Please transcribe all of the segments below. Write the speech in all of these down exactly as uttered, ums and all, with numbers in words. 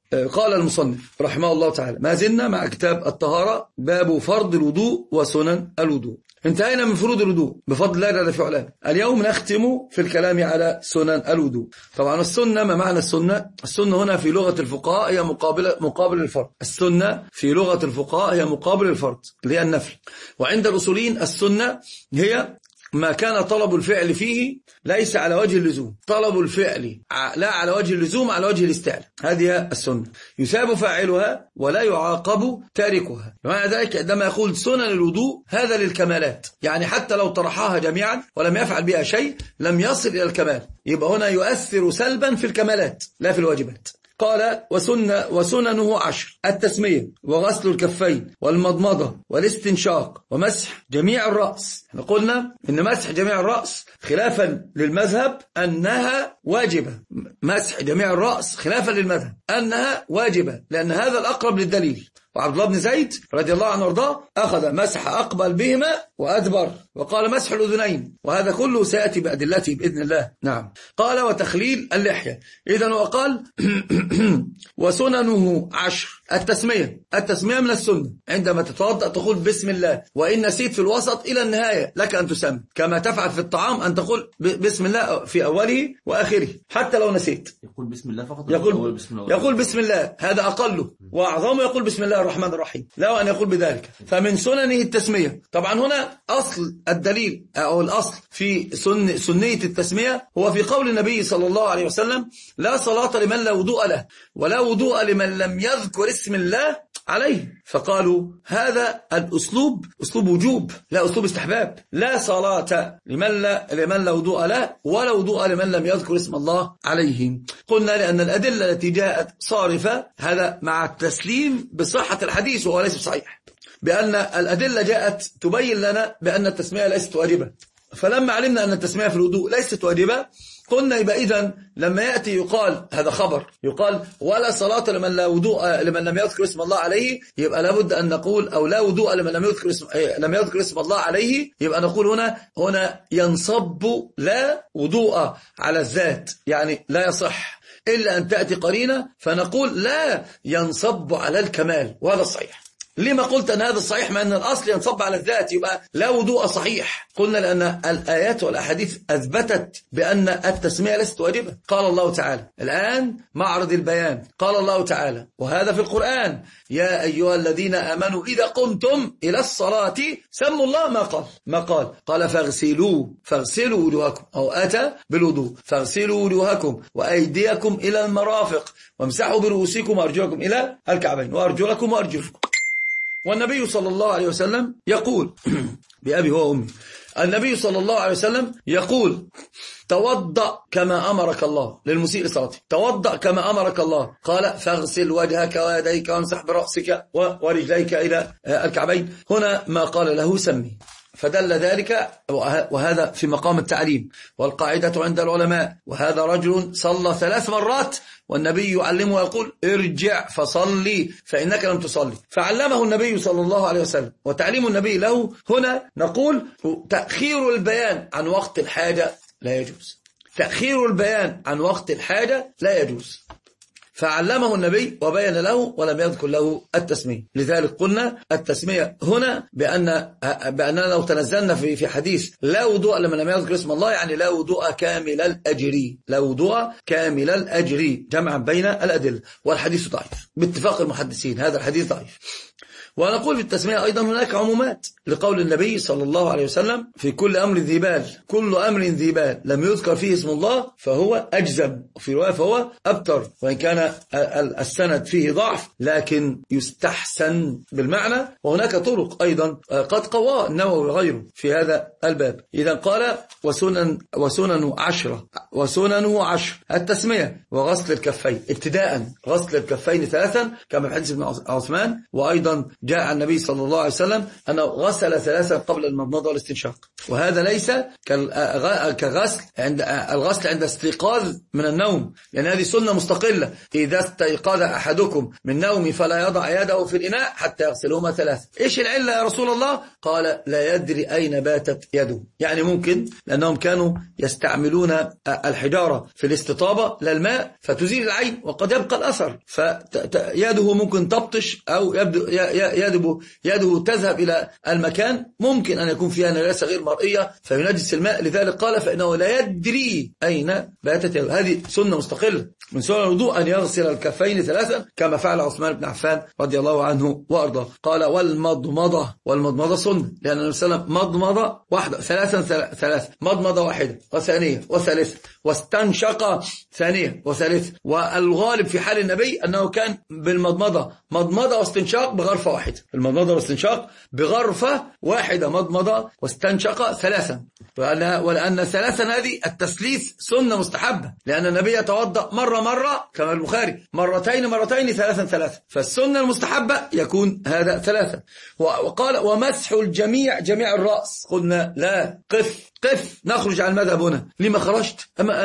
قال المصنف رحمه الله تعالى: ما زلنا مع كتاب الطهارة، باب فرض الوضوء وسنن الوضوء. انتهينا من فروض الوضوء بفضل الله جل في علاه. اليوم نختم في الكلام على سنن الوضوء. طبعا السنة، ما معنى السنة؟ السنة هنا في لغة الفقهاء هي مقابل مقابل الفرض. السنة في لغة الفقهاء هي مقابل الفرض اللي هي النفل. وعند الأصوليين السنة هي ما كان طلب الفعل فيه ليس على وجه اللزوم، طلب الفعل لا على وجه اللزوم، على وجه الاستعلاء، هذه السنة يثاب فاعلها ولا يعاقب تاركها. ومعنى ذلك عندما يقول سنن الوضوء هذا للكمالات، يعني حتى لو طرحها جميعا ولم يفعل بها شيء لم يصل إلى الكمال، يبقى هنا يؤثر سلبا في الكمالات لا في الواجبات. قال: وسنة وسننه عشر: التسمية وغسل الكفين والمضمضة والاستنشاق ومسح جميع الرأس. احنا قلنا ان مسح جميع الرأس خلافا للمذهب أنها واجبة، مسح جميع الرأس خلافا للمذهب أنها واجبة، لأن هذا الأقرب للدليل. وعبد الله بن زيد رضي الله عنه وارضاه أخذ مسح أقبل بهما وأدبر، وقال مسح الأذنين، وهذا كله سيأتي بأدلته بإذن الله. نعم. قال: وتخليل اللحية. إذن وقال: وسننه عشر: التسمية. التسمية من السنة، عندما تتوضأ تقول بسم الله، وإن نسيت في الوسط إلى النهاية لك أن تسمي، كما تفعل في الطعام أن تقول بسم الله في أوله وآخره حتى لو نسيت. يقول بسم الله فقط، يقول بسم الله, يقول بسم الله، هذا أقله، وأعظمه يقول بسم الله الرحمن الرحيم، لا أن يقول بذلك. فمن سننه التسمية. طبعا هنا أصل الدليل أو الأصل في سن سنية التسمية هو في قول النبي صلى الله عليه وسلم: لا صلاة لمن لا وضوء له، ولا وضوء لمن لم يذكر اسم الله عليه. فقالوا هذا الأسلوب أسلوب وجوب لا أسلوب استحباب. لا صلاة لمن لا, لمن لا وضوء له، ولا وضوء لمن لم يذكر اسم الله عليه. قلنا لأن الأدلة التي جاءت صارفة، هذا مع التسليم بصحة الحديث وهو ليس صحيح، بأن الأدلة جاءت تبين لنا بأن التسمية ليست واجبة. فلما علمنا أن التسمية في الوضوء ليست واجبة، قلنا يبقى إذن لما يأتي يقال هذا خبر، يقال ولا صلاة لمن لا وضوء لمن لم يذكر اسم الله عليه، يبقى لابد أن نقول أو لا وضوء لمن لم يذكر اسم لم يذكر اسم الله عليه، يبقى نقول هنا هنا ينصب لا وضوء على الذات، يعني لا يصح إلا أن تأتي قرينة فنقول لا ينصب على الكمال، وهذا الصحيح. لما قلت أن هذا الصحيح مع أن الأصل ينصب على الذات، يبقى لا وضوء صحيح؟ قلنا لأن الآيات والأحاديث أثبتت بأن التسمية ليست واجبة. قال الله تعالى الآن معرض البيان، قال الله تعالى وهذا في القرآن: يا أيها الذين آمنوا إذا قمتم إلى الصلاة سموا الله. ما قال ما قال قال فاغسلوا فاغسلوا وجوهكم، أو أتى بالوضوء: فاغسلوا وجوهكم وأيديكم إلى المرافق وامسحوا برؤوسكم وأرجلكم إلى الكعبين وأرجلكم وأرجلكم. والنبي صلى الله عليه وسلم يقول بأبي هو أمي، النبي صلى الله عليه وسلم يقول: توضأ كما أمرك الله، للمسيء صلاته، توضأ كما أمرك الله. قال: فاغسل وجهك ويديك وامسح برأسك ورجليك إلى الكعبين. هنا ما قال له سمي، فدل ذلك، وهذا في مقام التعليم. والقاعدة عند العلماء: وهذا رجل صلى ثلاث مرات والنبي يعلمه ويقول: ارجع فصلي فإنك لم تصلي، فعلمه النبي صلى الله عليه وسلم. وتعليم النبي له هنا نقول تأخير البيان عن وقت الحاجة لا يجوز، تأخير البيان عن وقت الحاجة لا يجوز، فعلمه النبي وبين له ولم يذكر له التسمية. لذلك قلنا التسمية هنا بأن بأننا لو تنزلنا في في حديث لا وضوء لمن لم يذكر اسم الله، يعني لا وضوء كامل الأجر، لا وضوء كامل الأجر، جمعا بين الأدلة. والحديث ضعيف باتفاق المحدثين، هذا الحديث ضعيف. ونقول في التسمية أيضا هناك عمومات، لقول النبي صلى الله عليه وسلم: في كل أمر ذي بال، كل أمر ذي بال لم يذكر فيه اسم الله فهو أجزم، وفي رواية فهو أبتر، وإن كان السند فيه ضعف لكن يستحسن بالمعنى. وهناك طرق أيضا قد قوى النووي وغيره في هذا الباب. إذا قال وسنن وسنن عشرة وسننه عشر: التسمية وغسل الكفين، ابتداء غسل الكفين ثلاثا كما في حديث ابن عثمان. وأيضا جاء النبي صلى الله عليه وسلم أنه غسل ثلاثا قبل المضمضة والاستنشاق، وهذا ليس كغسل عند الغسل عند استيقاظ من النوم، لأن هذه سنة مستقلة. إذا استيقظ أحدكم من نوم فلا يضع يده في الإناء حتى يغسلهما ثلاثة. إيش العلة يا رسول الله؟ قال لا يدري أين باتت يده. يعني ممكن لأنهم كانوا يستعملون الحجارة في الاستطابة للماء فتزيل العين وقد يبقى الأثر، فيده ممكن تبطش أو يده, يده تذهب إلى المكان ممكن أن يكون فيها نجاسة غير مرئية فينجس الماء. لذلك قال فإنه لا يدري أين باتت يده. هذه سنة مستقلة من سنن الوضوء أن يغسل الكفين ثلاثا كما فعل عثمان بن عفان رضي الله عنه وأرضاه. قال والمضمضة، والمضمضة سنة لأن النبي صلى الله عليه وسلم مضمضة واحدة ثلاثا ثلاثة، مضمضة واحدة وثانية وثالثة، واستنشق ثانية وثالثة. والغالب في حال النبي أنه كان بالمضمضة مضمضة واستنشاق بغرفة واحدة، المضمضة واستنشاق بغرفة واحدة، مضمضة واستنشق ثلاثا. ولأن ثلاثا هذه التثليث سنة مستحبة لأن النبي يتوضأ مرة مرة كما البخاري، مرتين مرتين ثلاثا ثلاثا، فالسنة المستحبة يكون هذا ثلاثا. وقال ومسح الجميع جميع الرأس. قلنا لا، قف قف نخرج عن المذهب هنا. لما خرجت؟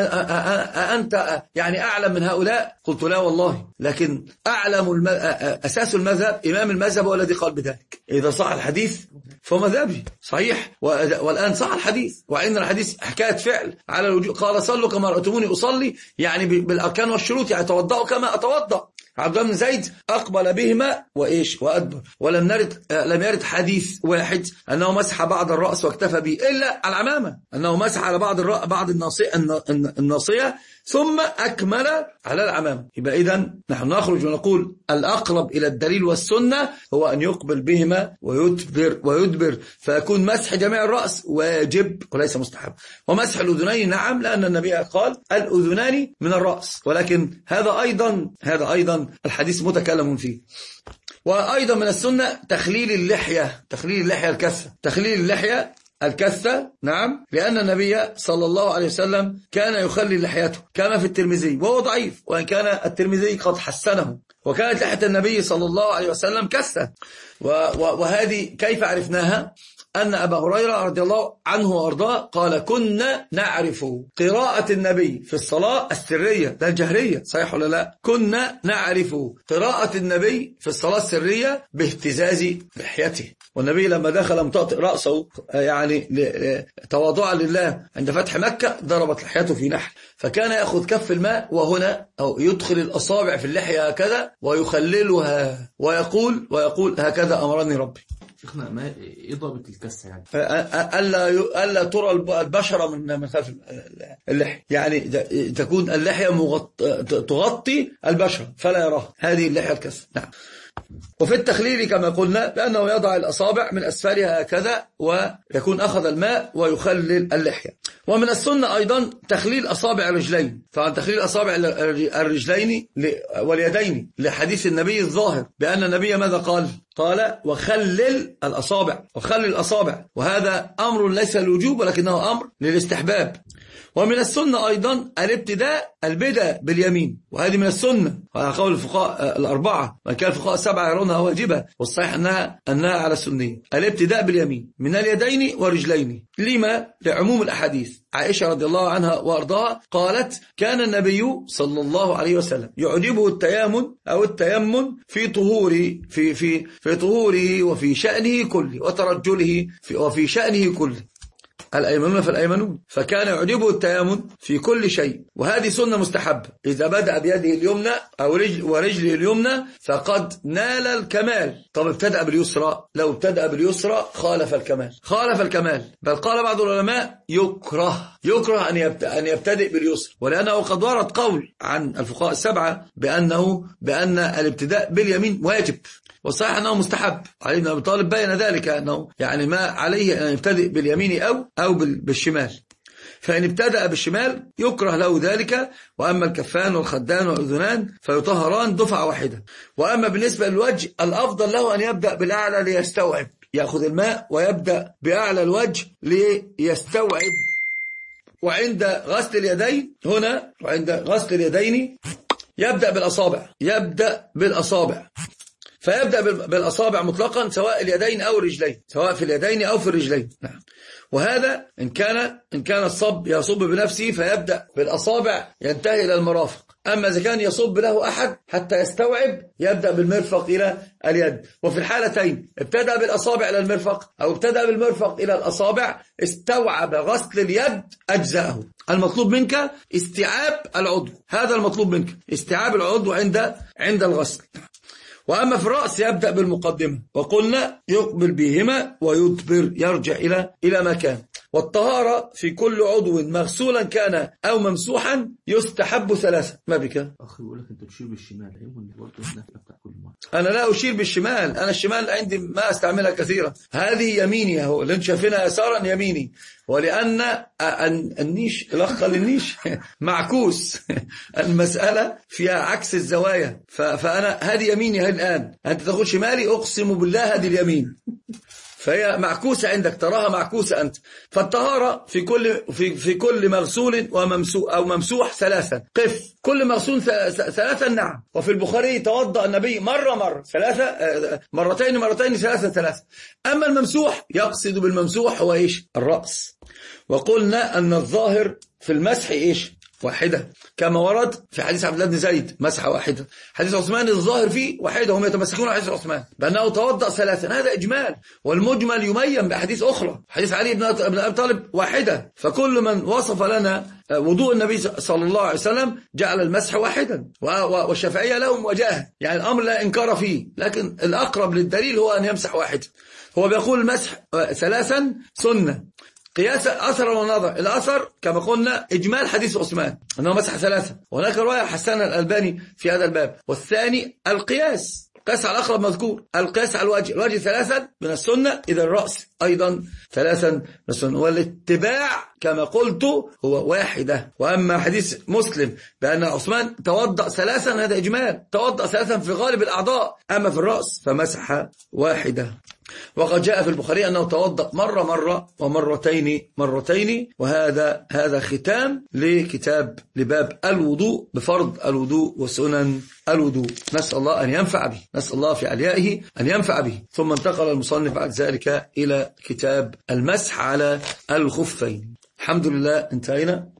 أما أنت يعني أعلم من هؤلاء؟ قلت لا والله، لكن أعلم الم... أساس المذهب إمام المذهب هو الذي قال بذلك. إذا صح الحديث فهو مذهبي صحيح، والآن صح الحديث وإن الحديث حكاية فعل على الوجوب. قال صلوا كما رأيتموني أصلي، يعني بالأركان والشروط، يعني توضأوا كما أتوضأ. عبد الله بن زيد أقبل بهما وإيش وأدبر، ولم نرد لم يرد حديث واحد أنه مسح بعض الرأس واكتفى به إلا على العمامة، أنه مسح على بعض الرأس بعض الناصية الناصية ثم أكمل على العمامة. يبقى إذن نحن نخرج ونقول الأقرب إلى الدليل والسنة هو أن يقبل بهما ويدبر ويدبر فيكون مسح جميع الرأس واجب وليس مستحب. ومسح الأذنين نعم لأن النبي قال الأذنان من الرأس، ولكن هذا أيضا هذا أيضا الحديث متكلم فيه. وأيضا من السنة تخليل اللحية، تخليل اللحية الكثة، تخليل اللحية الكثة نعم، لأن النبي صلى الله عليه وسلم كان يخلي لحيته كما في الترمذي وهو ضعيف، وإن كان الترمذي قد حسنه، وكانت لحية النبي صلى الله عليه وسلم كثة. وهذه كيف عرفناها؟ أن أبا هريرة رضي الله عنه وأرضاه قال كنا نعرف قراءة النبي في الصلاة السرية، ده الجهرية صحيح ولا لا؟ كنا نعرف قراءة النبي في الصلاة السرية باهتزاز لحيته. والنبي لما دخل مطأطئ رأسه يعني تواضعا لله عند فتح مكة ضربت لحيته في نحل، فكان يأخذ كف الماء وهنا أو يدخل الأصابع في اللحية هكذا ويخللها ويقول ويقول هكذا أمرني ربي. شيخنا ما ايه ضابط الكسة يعني؟ ألا ألا ترى البشرة من من خلف اللحية، يعني تكون اللحية مغط... تغطي البشرة فلا يراها، هذه اللحية الكسة. نعم. وفي التخليل كما قلنا لأنه يضع الأصابع من أسفلها هكذا ويكون أخذ الماء ويخلل اللحية. ومن السنة أيضا تخليل أصابع الرجلين، طبعا تخليل أصابع الرجلين واليدين لحديث النبي الظاهر بأن النبي ماذا قال؟ قال وخلل الأصابع، وخلل الأصابع، وهذا أمر ليس للوجوب ولكنه أمر للاستحباب. ومن السنة أيضا الابتداء البدء باليمين، وهذه من السنة وعلى قول الفقهاء الأربعة، وإن كان الفقهاء السبعة يرونها واجبة والصحيح أنها أنها على السنية. الابتداء باليمين من اليدين والرجلين، لما؟ لعموم الأحاديث. عائشة رضي الله عنها وأرضاها قالت كان النبي صلى الله عليه وسلم يعجبه التيامن أو التيمن في طهوره في في في طهوره وفي شأنه كله وترجله في وفي شأنه كله، الأيمنون فالأيمنون، فكان يعجبه التيامن في كل شيء. وهذه سنة مستحبة، إذا بدأ بيده اليمنى أو رجل ورجله اليمنى فقد نال الكمال. طب ابتدأ باليسرى، لو ابتدأ باليسرى خالف الكمال، خالف الكمال. بل قال بعض العلماء يكره يكره أن يبتدئ, أن يبتدئ باليسرى، ولأنه قد ورد قول عن الفقهاء السبعة بأنه بأن الابتداء باليمين واجب، والصحيح أنه مستحب. علي بن أبي طالب بين ذلك أنه يعني ما عليه أن يبتدئ باليمين أو أو بالشمال، فإن ابتدأ بالشمال يكره له ذلك. وأما الكفان والخدان والأذنان فيطهران دفعة واحدة. وأما بالنسبة للوجه الأفضل له أن يبدأ بالأعلى ليستوعب، يأخذ الماء ويبدأ بأعلى الوجه ليستوعب. وعند غسل اليدين هنا وعند غسل اليدين يبدأ بالأصابع، يبدأ بالأصابع فيبدأ بالأصابع مطلقا سواء اليدين أو الرجلين، سواء في اليدين أو في الرجلين. نعم. وهذا إن كان إن كان الصب يصب بنفسه فيبدأ بالأصابع ينتهي إلى المرافق، أما إذا كان يصب له أحد حتى يستوعب يبدأ بالمرفق إلى اليد. وفي الحالتين ابتدأ بالأصابع إلى المرفق أو ابتدأ بالمرفق إلى الأصابع استوعب غسل اليد أجزاءه. المطلوب منك استيعاب العضو، هذا المطلوب منك استيعاب العضو عند عند الغسل. وأما في الرأس يبدأ بالمقدمة، وقلنا يقبل بهما ويدبر يرجع إلى إلى مكان. والطهارة في كل عضو مغسولا كان أو ممسوحا يستحب ثلاثة. ما بك؟ أخي يقول لك أنت تشير بالشمال، أيوة برضه النافلة بتاع كل مرة. أنا لا أشير بالشمال، أنا الشمال عندي ما أستعملها كثيرا، هذه يميني أهو اللي انت شايفينها يسارا يميني، ولأن النيش الأخ النيش معكوس المسألة فيها عكس الزوايا، فأنا هذه يميني هاي الآن، أنت تقول شمالي، أقسم بالله هذه اليمين، فهي معكوسة عندك، تراها معكوسة أنت. فالطهارة في كل في في كل مغسول وممسوح أو ممسوح ثلاثا. قف كل مغسول ثلاثا، نعم. وفي البخاري توضأ النبي مرة مرة ثلاثة، مرتين مرتين ثلاثة ثلاثة. أما الممسوح يقصد بالممسوح هو إيش؟ الرأس. وقلنا أن الظاهر في المسح إيش؟ واحدة، كما ورد في حديث عبد الله بن زيد مسحة واحدة. حديث عثمان الظاهر فيه واحدة، هم يتمسكون على حديث عثمان بأنه توضأ ثلاثا، هذا إجمال، والمجمل يمين بحديث أخرى. حديث علي بن أبي طالب واحدة. فكل من وصف لنا وضوء النبي صلى الله عليه وسلم جعل المسح واحدا، والشافعية لهم وجاهة، يعني الأمر لا إنكار فيه، لكن الأقرب للدليل هو أن يمسح واحدا. هو بيقول المسح ثلاثا سنة قياس أثر ونظر. الأثر كما قلنا إجمال حديث عثمان أنه مسح ثلاثة، وهناك رواية حسن الألباني في هذا الباب. والثاني القياس، القياس على الأقرب مذكور، القياس على الوجه، الوجه ثلاثا من السنة، إذا الرأس أيضا ثلاثا من السنة. والاتباع كما قلت هو واحدة. وأما حديث مسلم بأن عثمان توضأ ثلاثا هذا إجمال، توضأ ثلاثا في غالب الأعضاء، أما في الرأس فمسح واحدة. وقد جاء في البخاري أنه توضأ مرة مرة ومرتين مرتين. وهذا هذا ختام لكتاب لباب الوضوء بفرض الوضوء وسنن الوضوء. نسأل الله أن ينفع به، نسأل الله في عليائه أن ينفع به. ثم انتقل المصنف بعد ذلك إلى كتاب المسح على الخفين. الحمد لله انتهينا.